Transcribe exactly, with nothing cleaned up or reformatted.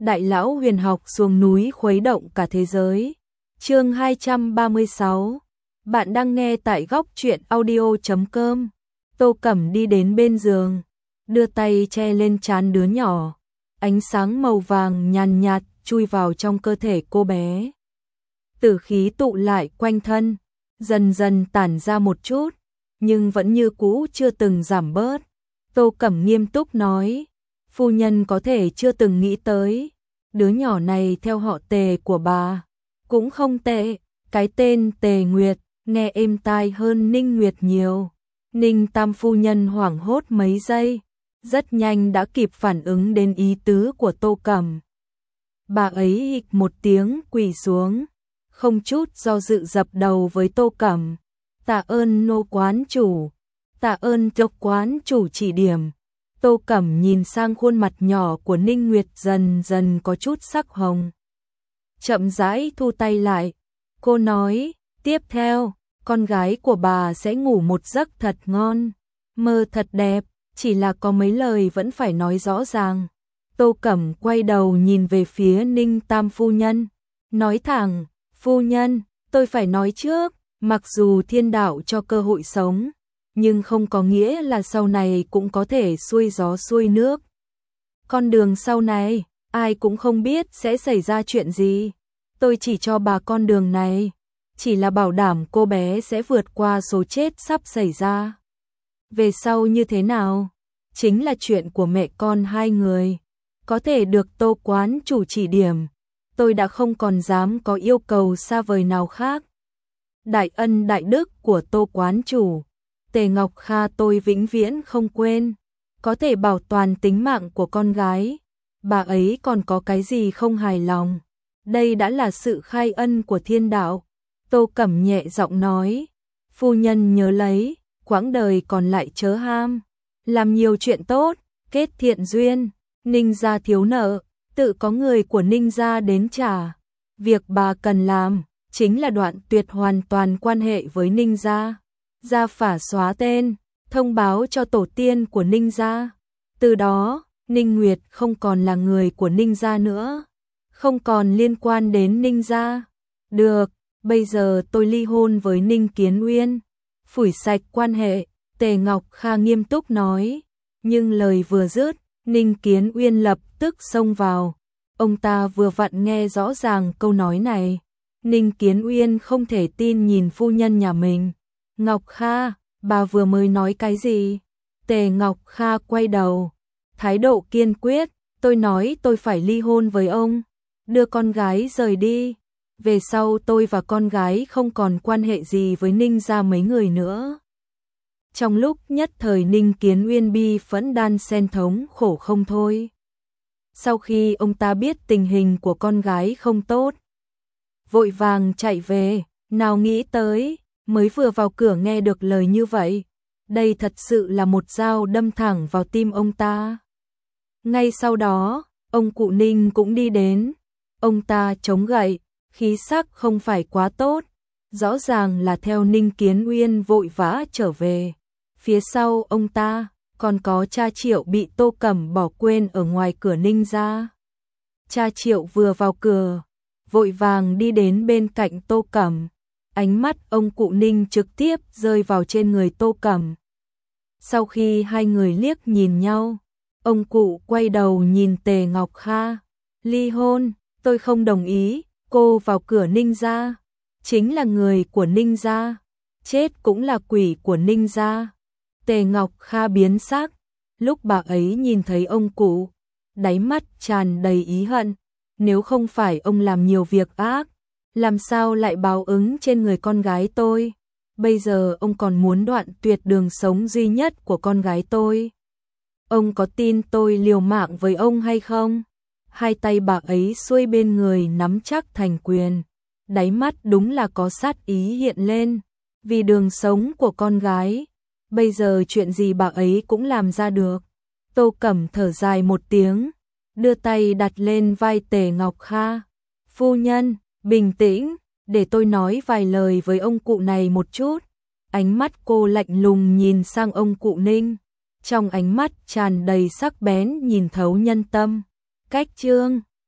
Đại lão huyền học xuống núi khuấy động cả thế giới. Chương hai trăm ba mươi sáu. Bạn đang nghe tại góc truyện audio chấm com. Tô Cẩm đi đến bên giường, đưa tay che lên trán đứa nhỏ. Ánh sáng màu vàng nhàn nhạt chui vào trong cơ thể cô bé. Tử khí tụ lại quanh thân, dần dần tản ra một chút, nhưng vẫn như cũ chưa từng giảm bớt. Tô Cẩm nghiêm túc nói, phu nhân có thể chưa từng nghĩ tới, đứa nhỏ này theo họ Tề của bà, cũng không tệ, cái tên Tề Nguyệt, nghe êm tai hơn Ninh Nguyệt nhiều. Ninh Tam phu nhân hoảng hốt mấy giây, rất nhanh đã kịp phản ứng đến ý tứ của Tô Cẩm. Bà ấy hịch một tiếng quỳ xuống, không chút do dự dập đầu với Tô Cẩm. Tạ ơn nô quán chủ, tạ ơn tộc quán chủ chỉ điểm. Tô Cẩm nhìn sang khuôn mặt nhỏ của Ninh Nguyệt dần dần có chút sắc hồng. Chậm rãi thu tay lại, cô nói, tiếp theo, con gái của bà sẽ ngủ một giấc thật ngon, mơ thật đẹp, chỉ là có mấy lời vẫn phải nói rõ ràng. Tô Cẩm quay đầu nhìn về phía Ninh Tam phu nhân, nói thẳng, phu nhân, tôi phải nói trước, mặc dù thiên đạo cho cơ hội sống, nhưng không có nghĩa là sau này cũng có thể xuôi gió xuôi nước. Con đường sau này, ai cũng không biết sẽ xảy ra chuyện gì. Tôi chỉ cho bà con đường này, chỉ là bảo đảm cô bé sẽ vượt qua số chết sắp xảy ra. Về sau như thế nào, chính là chuyện của mẹ con hai người. Có thể được Tô quán chủ chỉ điểm, tôi đã không còn dám có yêu cầu xa vời nào khác. Đại ân đại đức của Tô quán chủ, Tề Ngọc Kha tôi vĩnh viễn không quên. Có thể bảo toàn tính mạng của con gái, bà ấy còn có cái gì không hài lòng. Đây đã là sự khai ân của thiên đạo. Tô Cẩm nhẹ giọng nói, phu nhân nhớ lấy, quãng đời còn lại chớ ham, làm nhiều chuyện tốt, kết thiện duyên. Ninh gia thiếu nợ, tự có người của Ninh gia đến trả. Việc bà cần làm chính là đoạn tuyệt hoàn toàn quan hệ với Ninh gia. Gia phả xóa tên, thông báo cho tổ tiên của Ninh gia. Từ đó, Ninh Nguyệt không còn là người của Ninh gia nữa, không còn liên quan đến Ninh gia. Được, bây giờ tôi ly hôn với Ninh Kiến Uyên, phủi sạch quan hệ. Tề Ngọc Kha nghiêm túc nói, nhưng lời vừa dứt, Ninh Kiến Uyên lập tức xông vào. Ông ta vừa vặn nghe rõ ràng câu nói này. Ninh Kiến Uyên không thể tin nhìn phu nhân nhà mình. Ngọc Kha, bà vừa mới nói cái gì? Tề Ngọc Kha quay đầu, thái độ kiên quyết, tôi nói tôi phải ly hôn với ông, đưa con gái rời đi. Về sau tôi và con gái không còn quan hệ gì với Ninh gia mấy người nữa. Trong lúc nhất thời Ninh Kiến Uyên bi phẫn đan sen thống khổ không thôi. Sau khi ông ta biết tình hình của con gái không tốt, vội vàng chạy về, nào nghĩ tới, mới vừa vào cửa nghe được lời như vậy. Đây thật sự là một dao đâm thẳng vào tim ông ta. Ngay sau đó, ông cụ Ninh cũng đi đến. Ông ta chống gậy, khí sắc không phải quá tốt, rõ ràng là theo Ninh Kiến Uyên vội vã trở về. Phía sau ông ta, còn có cha Triệu bị Tô Cẩm bỏ quên ở ngoài cửa Ninh gia. Cha Triệu vừa vào cửa, vội vàng đi đến bên cạnh Tô Cẩm. Ánh mắt ông cụ Ninh trực tiếp rơi vào trên người Tô Cẩm. Sau khi hai người liếc nhìn nhau, ông cụ quay đầu nhìn Tề Ngọc Kha. Ly hôn, tôi không đồng ý, cô vào cửa Ninh gia, chính là người của Ninh gia, chết cũng là quỷ của Ninh gia. Tề Ngọc Kha biến sắc, lúc bà ấy nhìn thấy ông cụ, đáy mắt tràn đầy ý hận. Nếu không phải ông làm nhiều việc ác, làm sao lại báo ứng trên người con gái tôi? Bây giờ ông còn muốn đoạn tuyệt đường sống duy nhất của con gái tôi. Ông có tin tôi liều mạng với ông hay không? Hai tay bà ấy xuôi bên người nắm chắc thành quyền, đáy mắt đúng là có sát ý hiện lên. Vì đường sống của con gái, bây giờ chuyện gì bà ấy cũng làm ra được. Tô Cẩm thở dài một tiếng, đưa tay đặt lên vai Tề Ngọc Kha. Phu nhân, bình tĩnh, để tôi nói vài lời với ông cụ này một chút. Ánh mắt cô lạnh lùng nhìn sang ông cụ Ninh, trong ánh mắt tràn đầy sắc bén nhìn thấu nhân tâm. Cách chương